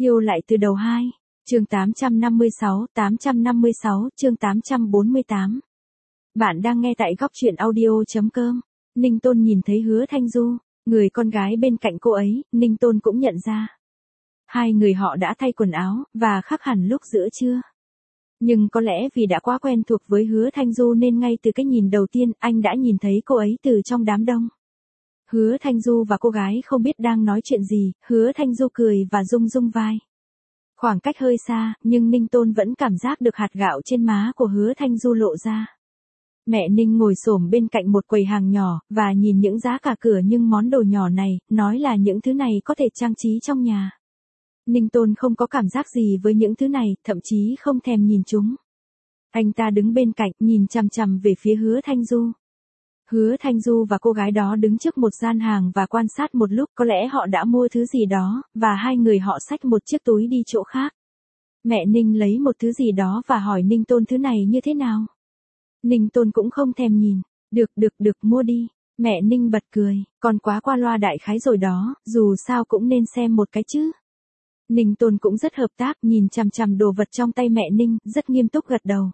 Yêu lại từ đầu 2. Chương 856, chương 848. Bạn đang nghe tại góc truyện audio.com. Ninh Tôn nhìn thấy Hứa Thanh Du, người con gái bên cạnh cô ấy, Ninh Tôn cũng nhận ra. Hai người họ đã thay quần áo, và khác hẳn lúc giữa trưa. Nhưng có lẽ vì đã quá quen thuộc với Hứa Thanh Du nên ngay từ cái nhìn đầu tiên anh đã nhìn thấy cô ấy từ trong đám đông. Hứa Thanh Du và cô gái không biết đang nói chuyện gì, Hứa Thanh Du cười và rung rung vai. Khoảng cách hơi xa, nhưng Ninh Tôn vẫn cảm giác được hạt gạo trên má của Hứa Thanh Du lộ ra. Mẹ Ninh ngồi xổm bên cạnh một quầy hàng nhỏ, và nhìn những giá cả cửa nhưng món đồ nhỏ này, nói là những thứ này có thể trang trí trong nhà. Ninh Tôn không có cảm giác gì với những thứ này, thậm chí không thèm nhìn chúng. Anh ta đứng bên cạnh, nhìn chằm chằm về phía Hứa Thanh Du. Hứa Thanh Du và cô gái đó đứng trước một gian hàng và quan sát một lúc, có lẽ họ đã mua thứ gì đó, và hai người họ xách một chiếc túi đi chỗ khác. Mẹ Ninh lấy một thứ gì đó và hỏi Ninh Tôn thứ này như thế nào. Ninh Tôn cũng không thèm nhìn. Được, mua đi. Mẹ Ninh bật cười, còn quá qua loa đại khái rồi đó, dù sao cũng nên xem một cái chứ. Ninh Tôn cũng rất hợp tác, nhìn chằm chằm đồ vật trong tay mẹ Ninh, rất nghiêm túc gật đầu.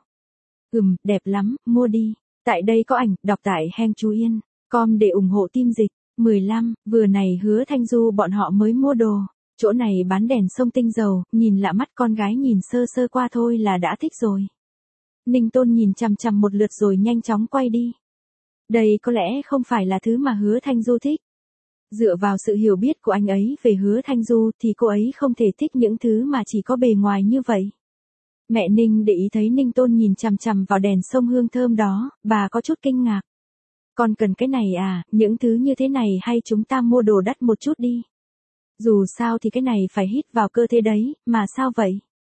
Đẹp lắm, mua đi. Tại đây có ảnh, đọc tại Heng Chú Yên. Com để ủng hộ team dịch. 15, vừa này Hứa Thanh Du bọn họ mới mua đồ. Chỗ này bán đèn sông tinh dầu, nhìn lạ mắt, con gái nhìn sơ sơ qua thôi là đã thích rồi. Ninh Tôn nhìn chằm chằm một lượt rồi nhanh chóng quay đi. Đây có lẽ không phải là thứ mà Hứa Thanh Du thích. Dựa vào sự hiểu biết của anh ấy về Hứa Thanh Du thì cô ấy không thể thích những thứ mà chỉ có bề ngoài như vậy. Mẹ Ninh để ý thấy Ninh Tôn nhìn chằm chằm vào đèn sông hương thơm đó, bà có chút kinh ngạc. Con cần cái này à, những thứ như thế này hay chúng ta mua đồ đắt một chút đi. Dù sao thì cái này phải hít vào cơ thể đấy, mà sao vậy?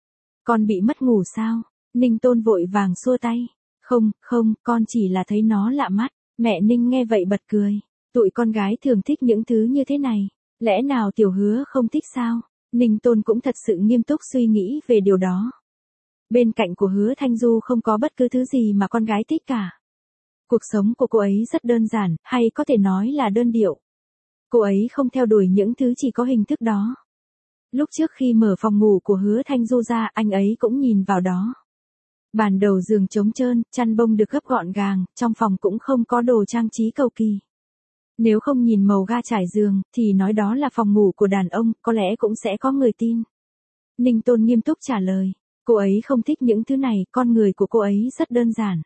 Con bị mất ngủ sao? Ninh Tôn vội vàng xua tay. Không, con chỉ là thấy nó lạ mắt. Mẹ Ninh nghe vậy bật cười. Tụi con gái thường thích những thứ như thế này. Lẽ nào Tiểu Hứa không thích sao? Ninh Tôn cũng thật sự nghiêm túc suy nghĩ về điều đó. Bên cạnh của Hứa Thanh Du không có bất cứ thứ gì mà con gái thích cả. Cuộc sống của cô ấy rất đơn giản, hay có thể nói là đơn điệu. Cô ấy không theo đuổi những thứ chỉ có hình thức đó. Lúc trước khi mở phòng ngủ của Hứa Thanh Du ra, anh ấy cũng nhìn vào đó. Bàn đầu giường trống trơn, chăn bông được gấp gọn gàng, trong phòng cũng không có đồ trang trí cầu kỳ. Nếu không nhìn màu ga trải giường, thì nói đó là phòng ngủ của đàn ông, có lẽ cũng sẽ có người tin. Ninh Tôn nghiêm túc trả lời. Cô ấy không thích những thứ này, con người của cô ấy rất đơn giản.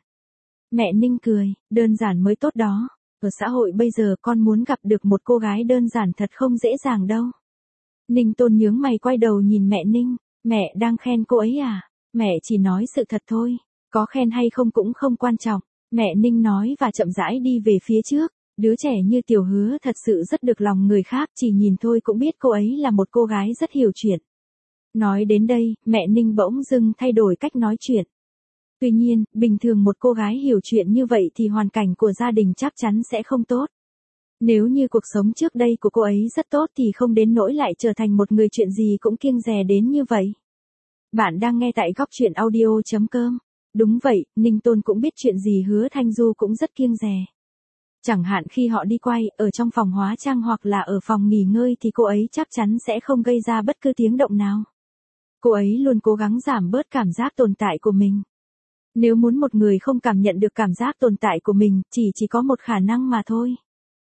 Mẹ Ninh cười, đơn giản mới tốt đó. Ở xã hội bây giờ con muốn gặp được một cô gái đơn giản thật không dễ dàng đâu. Ninh Tôn nhướng mày quay đầu nhìn mẹ Ninh. Mẹ đang khen cô ấy à? Mẹ chỉ nói sự thật thôi. Có khen hay không cũng không quan trọng. Mẹ Ninh nói và chậm rãi đi về phía trước. Đứa trẻ như Tiểu Hứa thật sự rất được lòng người khác, chỉ nhìn thôi cũng biết cô ấy là một cô gái rất hiểu chuyện. Nói đến đây, mẹ Ninh bỗng dưng thay đổi cách nói chuyện. Tuy nhiên, bình thường một cô gái hiểu chuyện như vậy thì hoàn cảnh của gia đình chắc chắn sẽ không tốt. Nếu như cuộc sống trước đây của cô ấy rất tốt thì không đến nỗi lại trở thành một người chuyện gì cũng kiêng dè đến như vậy. Bạn đang nghe tại góc truyện audio.com. Đúng vậy, Ninh Tôn cũng biết chuyện gì Hứa Thanh Du cũng rất kiêng dè. Chẳng hạn khi họ đi quay, ở trong phòng hóa trang hoặc là ở phòng nghỉ ngơi thì cô ấy chắc chắn sẽ không gây ra bất cứ tiếng động nào. Cô ấy luôn cố gắng giảm bớt cảm giác tồn tại của mình. Nếu muốn một người không cảm nhận được cảm giác tồn tại của mình, chỉ có một khả năng mà thôi.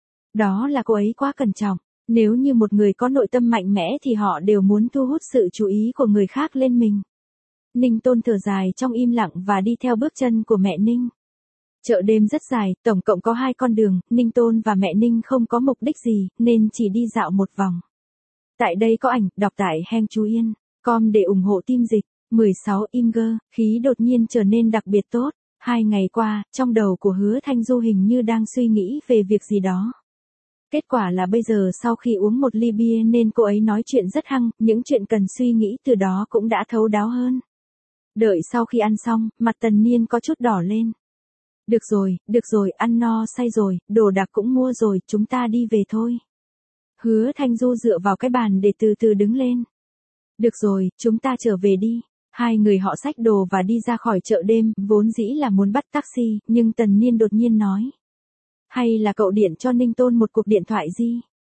Đó là cô ấy quá cẩn trọng. Nếu như một người có nội tâm mạnh mẽ thì họ đều muốn thu hút sự chú ý của người khác lên mình. Ninh Tôn thở dài trong im lặng và đi theo bước chân của mẹ Ninh. Chợ đêm rất dài, tổng cộng có 2 con đường, Ninh Tôn và mẹ Ninh không có mục đích gì, nên chỉ đi dạo một vòng. Tại đây có ảnh, đọc tại Heng Chú Yên. Com để ủng hộ team dịch. 16 Imger, khí đột nhiên trở nên đặc biệt tốt. 2 ngày qua, trong đầu của Hứa Thanh Du hình như đang suy nghĩ về việc gì đó. Kết quả là bây giờ sau khi uống một ly bia nên cô ấy nói chuyện rất hăng, những chuyện cần suy nghĩ từ đó cũng đã thấu đáo hơn. Đợi sau khi ăn xong, mặt Tần Niên có chút đỏ lên. Được rồi, ăn no say rồi, đồ đạc cũng mua rồi, chúng ta đi về thôi. Hứa Thanh Du dựa vào cái bàn để từ từ đứng lên. Được rồi, chúng ta trở về đi. Hai người họ xách đồ và đi ra khỏi chợ đêm, vốn dĩ là muốn bắt taxi, nhưng Tần Niên đột nhiên nói. Hay là cậu điện cho Ninh Tôn một cuộc điện thoại gì?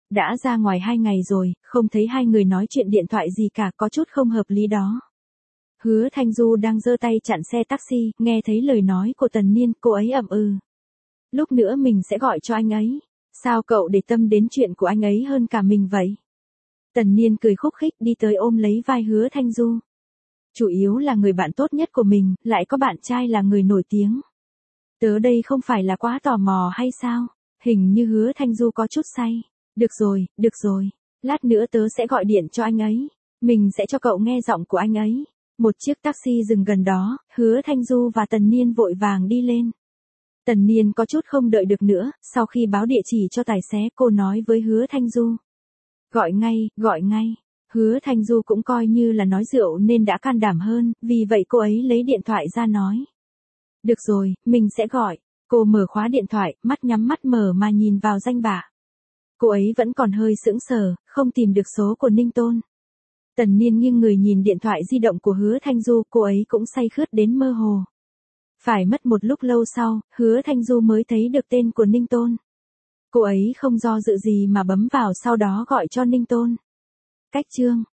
Đã ra ngoài 2 ngày rồi, không thấy hai người nói chuyện điện thoại gì cả, có chút không hợp lý đó. Hứa Thanh Du đang giơ tay chặn xe taxi, nghe thấy lời nói của Tần Niên, cô ấy ậm ừ. Lúc nữa mình sẽ gọi cho anh ấy. Sao cậu để tâm đến chuyện của anh ấy hơn cả mình vậy? Tần Niên cười khúc khích đi tới ôm lấy vai Hứa Thanh Du. Chủ yếu là người bạn tốt nhất của mình, lại có bạn trai là người nổi tiếng. Tớ đây không phải là quá tò mò hay sao? Hình như Hứa Thanh Du có chút say. Được rồi. Lát nữa tớ sẽ gọi điện cho anh ấy. Mình sẽ cho cậu nghe giọng của anh ấy. Một chiếc taxi dừng gần đó, Hứa Thanh Du và Tần Niên vội vàng đi lên. Tần Niên có chút không đợi được nữa, sau khi báo địa chỉ cho tài xế cô nói với Hứa Thanh Du. Gọi ngay. Hứa Thanh Du cũng coi như là nói rượu nên đã can đảm hơn, vì vậy cô ấy lấy điện thoại ra nói. Được rồi, mình sẽ gọi. Cô mở khóa điện thoại, mắt nhắm mắt mở mà nhìn vào danh bạ. Cô ấy vẫn còn hơi sững sờ, không tìm được số của Ninh Tôn. Tần Niên nghiêng người nhìn điện thoại di động của Hứa Thanh Du, cô ấy cũng say khướt đến mơ hồ. Phải mất một lúc lâu sau, Hứa Thanh Du mới thấy được tên của Ninh Tôn. Cô ấy không do dự gì mà bấm vào, sau đó gọi cho Ninh Tôn. Cách chương